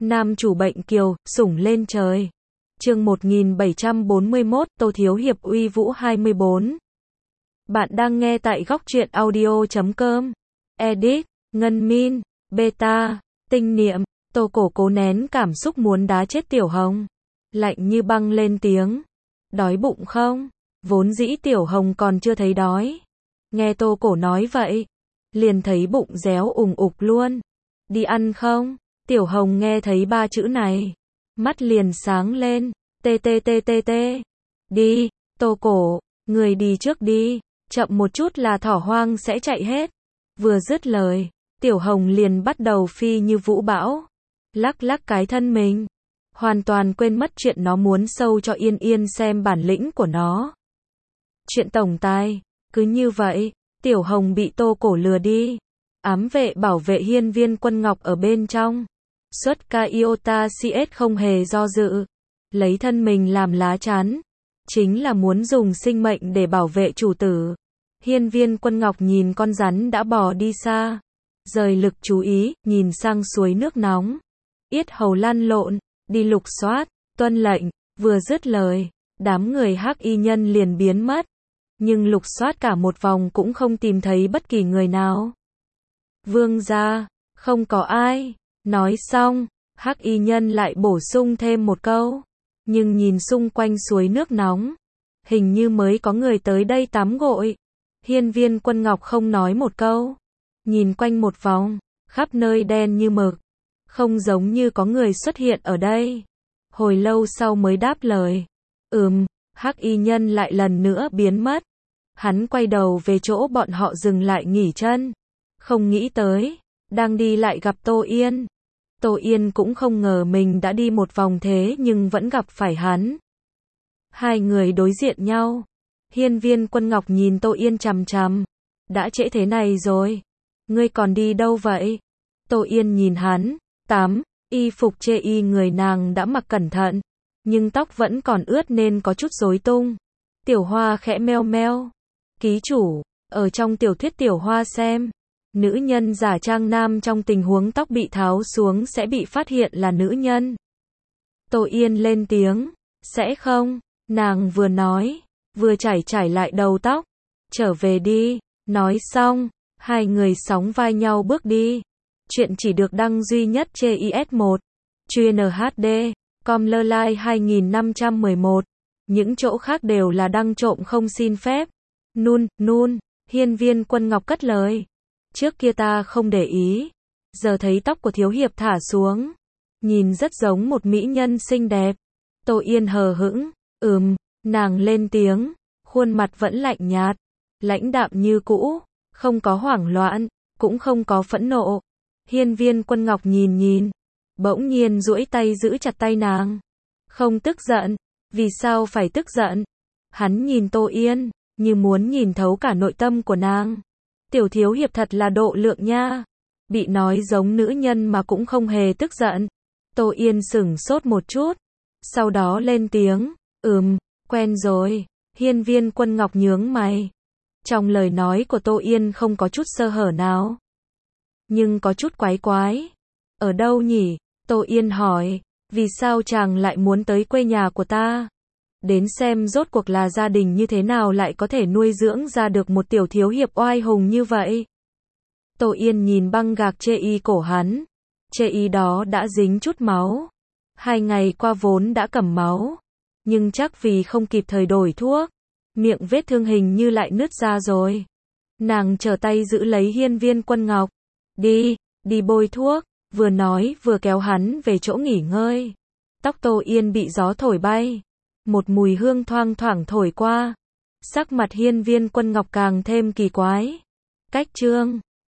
Nam chủ bệnh kiều, sủng lên trời. Chương 1741, Tô Thiếu Hiệp uy vũ 24. Bạn đang nghe tại góc truyện audio.com. Edit, Ngân Min, Beta, Tinh Niệm. Tô Cổ cố nén cảm xúc muốn đá chết Tiểu Hồng. Lạnh như băng lên tiếng. Đói bụng không? Vốn dĩ Tiểu Hồng còn chưa thấy đói. Nghe Tô Cổ nói vậy, liền thấy bụng réo ùng ục luôn. Đi ăn không? Tiểu Hồng nghe thấy ba chữ này, mắt liền sáng lên. TTTTT. Đi, Tô Cổ, người đi trước đi, chậm một chút là thỏ hoang sẽ chạy hết. Vừa dứt lời, Tiểu Hồng liền bắt đầu phi như vũ bão, lắc lắc cái thân mình, hoàn toàn quên mất chuyện nó muốn sâu cho Yên Yên xem bản lĩnh của nó. Chuyện tổng tài, cứ như vậy, Tiểu Hồng bị Tô Cổ lừa đi. Ám vệ bảo vệ hiên viên Quân Ngọc ở bên trong. Xuất ca iota CS không hề do dự, lấy thân mình làm lá chắn, chính là muốn dùng sinh mệnh để bảo vệ chủ tử. Hiên viên Quân Ngọc nhìn con rắn đã bò đi xa, rời lực chú ý, nhìn sang suối nước nóng. Yết hầu lăn lộn, đi lục soát, tuân lệnh, vừa dứt lời, đám người hắc y nhân liền biến mất. Nhưng lục soát cả một vòng cũng không tìm thấy bất kỳ người nào. Vương gia, không có ai. Nói xong, hắc y nhân lại bổ sung thêm một câu. Nhưng nhìn xung quanh suối nước nóng, hình như mới có người tới đây tắm gội. Hiên viên Quân Ngọc không nói một câu, nhìn quanh một vòng, khắp nơi đen như mực, không giống như có người xuất hiện ở đây. Hồi lâu sau mới đáp lời. Hắc y nhân lại lần nữa biến mất. Hắn quay đầu về chỗ bọn họ dừng lại nghỉ chân. Không nghĩ tới, đang đi lại gặp Tô Yên. Tô Yên cũng không ngờ mình đã đi một vòng thế nhưng vẫn gặp phải hắn. Hai người đối diện nhau. Hiên viên Quân Ngọc nhìn Tô Yên chằm chằm. Đã trễ thế này rồi, ngươi còn đi đâu vậy? Tô Yên nhìn hắn, y phục chê y người nàng đã mặc cẩn thận, nhưng tóc vẫn còn ướt nên có chút rối tung. Tiểu Hoa khẽ meo meo. Ký chủ, ở trong tiểu thuyết Tiểu Hoa xem, nữ nhân giả trang nam trong tình huống tóc bị tháo xuống sẽ bị phát hiện là nữ nhân. Tô Yên lên tiếng, sẽ không, nàng vừa nói, vừa trải lại đầu tóc. Trở về đi. Nói xong, hai người sóng vai nhau bước đi. Chuyện chỉ được đăng duy nhất trên IS1, chuyên HD, com.lơ-lai 2511. Những chỗ khác đều là đăng trộm không xin phép. Nun, hiên viên Quân Ngọc cất lời. Trước kia ta không để ý, giờ thấy tóc của Thiếu Hiệp thả xuống, nhìn rất giống một mỹ nhân xinh đẹp. Tô Yên hờ hững, nàng lên tiếng, khuôn mặt vẫn lạnh nhạt, lãnh đạm như cũ, không có hoảng loạn, cũng không có phẫn nộ. Hiên viên Quân Ngọc nhìn, bỗng nhiên duỗi tay giữ chặt tay nàng. Không tức giận, vì sao phải tức giận? Hắn nhìn Tô Yên, như muốn nhìn thấu cả nội tâm của nàng. Tiểu Thiếu Hiệp thật là độ lượng nha. Bị nói giống nữ nhân mà cũng không hề tức giận. Tô Yên sửng sốt một chút, sau đó lên tiếng, quen rồi. Hiên viên Quân Ngọc nhướng mày. Trong lời nói của Tô Yên không có chút sơ hở nào, nhưng có chút quái quái. Ở đâu nhỉ? Tô Yên hỏi, vì sao chàng lại muốn tới quê nhà của ta? Đến xem rốt cuộc là gia đình như thế nào lại có thể nuôi dưỡng ra được một tiểu thiếu hiệp oai hùng như vậy. Tô Yên nhìn băng gạc chê y cổ hắn. Chê y đó đã dính chút máu. 2 ngày qua vốn đã cầm máu, nhưng chắc vì không kịp thời đổi thuốc, miệng vết thương hình như lại nứt ra rồi. Nàng trở tay giữ lấy hiên viên Quân Ngọc. Đi bôi thuốc, vừa nói vừa kéo hắn về chỗ nghỉ ngơi. Tóc Tô Yên bị gió thổi bay. Một mùi hương thoang thoảng thổi qua. Sắc mặt hiên viên Quân Ngọc càng thêm kỳ quái. Cách chương